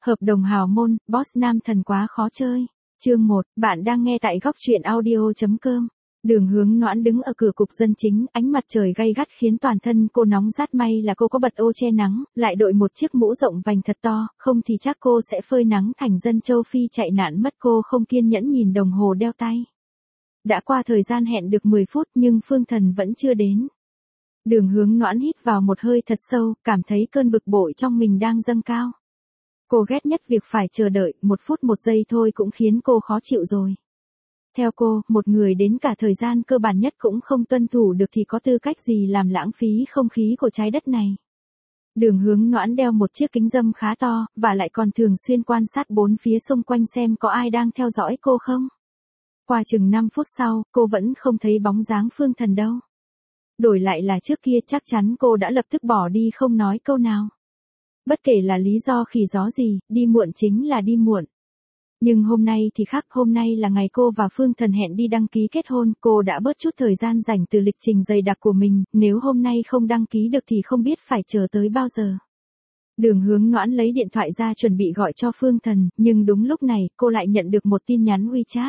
Hợp đồng hào môn, boss nam thần quá khó chơi. Chương 1, bạn đang nghe tại góc truyện audio.com. Đường Hướng Noãn đứng ở cửa cục dân chính, ánh mặt trời gay gắt khiến toàn thân cô nóng rát, may là cô có bật ô che nắng, lại đội một chiếc mũ rộng vành thật to, không thì chắc cô sẽ phơi nắng thành dân châu Phi chạy nạn mất. Cô không kiên nhẫn nhìn đồng hồ đeo tay. Đã qua thời gian hẹn được 10 phút nhưng Phương Thần vẫn chưa đến. Đường Hướng Noãn hít vào một hơi thật sâu, cảm thấy cơn bực bội trong mình đang dâng cao. Cô ghét nhất việc phải chờ đợi, 1 phút 1 giây thôi cũng khiến cô khó chịu rồi. Theo cô, một người đến cả thời gian cơ bản nhất cũng không tuân thủ được thì có tư cách gì làm lãng phí không khí của trái đất này. Đường Hướng Noãn đeo một chiếc kính râm khá to, và lại còn thường xuyên quan sát bốn phía xung quanh xem có ai đang theo dõi cô không. Qua chừng 5 phút sau, cô vẫn không thấy bóng dáng Phương Thần đâu. Đổi lại là trước kia chắc chắn cô đã lập tức bỏ đi không nói câu nào. Bất kể là lý do khỉ gió gì, đi muộn chính là đi muộn. Nhưng hôm nay thì khác, hôm nay là ngày cô và Phương Thần hẹn đi đăng ký kết hôn, cô đã bớt chút thời gian rảnh từ lịch trình dày đặc của mình, nếu hôm nay không đăng ký được thì không biết phải chờ tới bao giờ. Đường Hướng Noãn lấy điện thoại ra chuẩn bị gọi cho Phương Thần, nhưng đúng lúc này, cô lại nhận được một tin nhắn WeChat.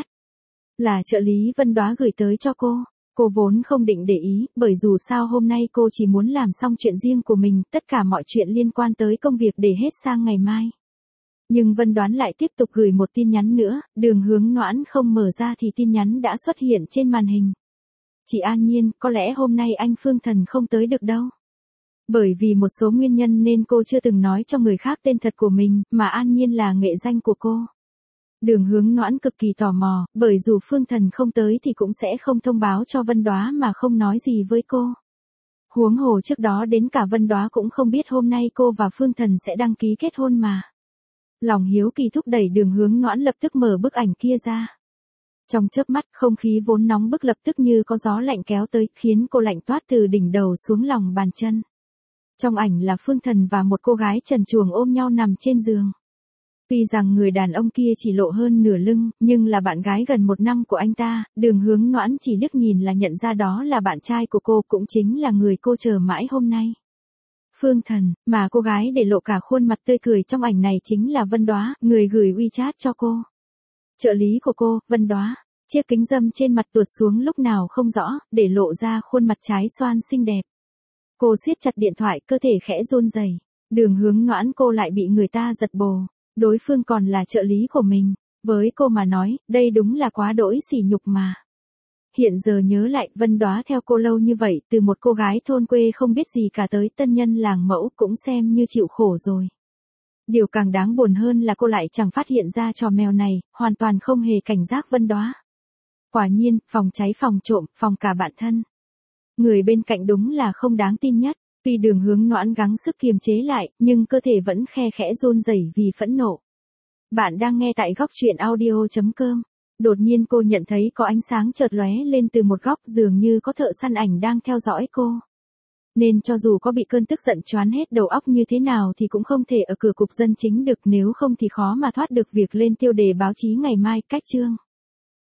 Là trợ lý Vân Đoá gửi tới cho cô. Cô vốn không định để ý, bởi dù sao hôm nay cô chỉ muốn làm xong chuyện riêng của mình, tất cả mọi chuyện liên quan tới công việc để hết sang ngày mai. Nhưng Vân Đoán lại tiếp tục gửi một tin nhắn nữa, Đường Hướng Noãn không mở ra thì tin nhắn đã xuất hiện trên màn hình. Chị An Nhiên, có lẽ hôm nay anh Phương Thần không tới được đâu. Bởi vì một số nguyên nhân nên cô chưa từng nói cho người khác tên thật của mình, mà An Nhiên là nghệ danh của cô. Đường Hướng Noãn cực kỳ tò mò, bởi dù Phương Thần không tới thì cũng sẽ không thông báo cho Vân Đoá mà không nói gì với cô. Huống hồ trước đó đến cả Vân Đoá cũng không biết hôm nay cô và Phương Thần sẽ đăng ký kết hôn mà. Lòng hiếu kỳ thúc đẩy Đường Hướng Noãn lập tức mở bức ảnh kia ra. Trong chớp mắt, không khí vốn nóng bức lập tức như có gió lạnh kéo tới, khiến cô lạnh toát từ đỉnh đầu xuống lòng bàn chân. Trong ảnh là Phương Thần và một cô gái trần truồng ôm nhau nằm trên giường. Tuy rằng người đàn ông kia chỉ lộ hơn nửa lưng, nhưng là bạn gái gần 1 năm của anh ta, Đường Hướng Noãn chỉ liếc nhìn là nhận ra đó là bạn trai của cô, cũng chính là người cô chờ mãi hôm nay. Phương Thần, mà cô gái để lộ cả khuôn mặt tươi cười trong ảnh này chính là Vân Đoá, người gửi WeChat cho cô. Trợ lý của cô, Vân Đoá, chiếc kính râm trên mặt tuột xuống lúc nào không rõ, để lộ ra khuôn mặt trái xoan xinh đẹp. Cô siết chặt điện thoại, cơ thể khẽ run rẩy. Đường Hướng Noãn cô lại bị người ta giật bồ. Đối phương còn là trợ lý của mình. Với cô mà nói, đây đúng là quá đỗi sỉ nhục mà. Hiện giờ nhớ lại, Vân Đoá theo cô lâu như vậy, từ một cô gái thôn quê không biết gì cả tới tân nhân làng mẫu, cũng xem như chịu khổ rồi. Điều càng đáng buồn hơn là cô lại chẳng phát hiện ra trò mèo này, hoàn toàn không hề cảnh giác Vân Đoá. Quả nhiên, phòng cháy phòng trộm, phòng cả bạn thân. Người bên cạnh đúng là không đáng tin nhất. Tuy Đường Hướng Noãn gắng sức kiềm chế lại, nhưng cơ thể vẫn khe khẽ run rẩy vì phẫn nộ. Bạn đang nghe tại góc truyện audio.com. Đột nhiên cô nhận thấy có ánh sáng chợt lóe lên từ một góc, dường như có thợ săn ảnh đang theo dõi cô. Nên cho dù có bị cơn tức giận choán hết đầu óc như thế nào thì cũng không thể ở cửa cục dân chính được, nếu không thì khó mà thoát được việc lên tiêu đề báo chí ngày mai. Cách chương.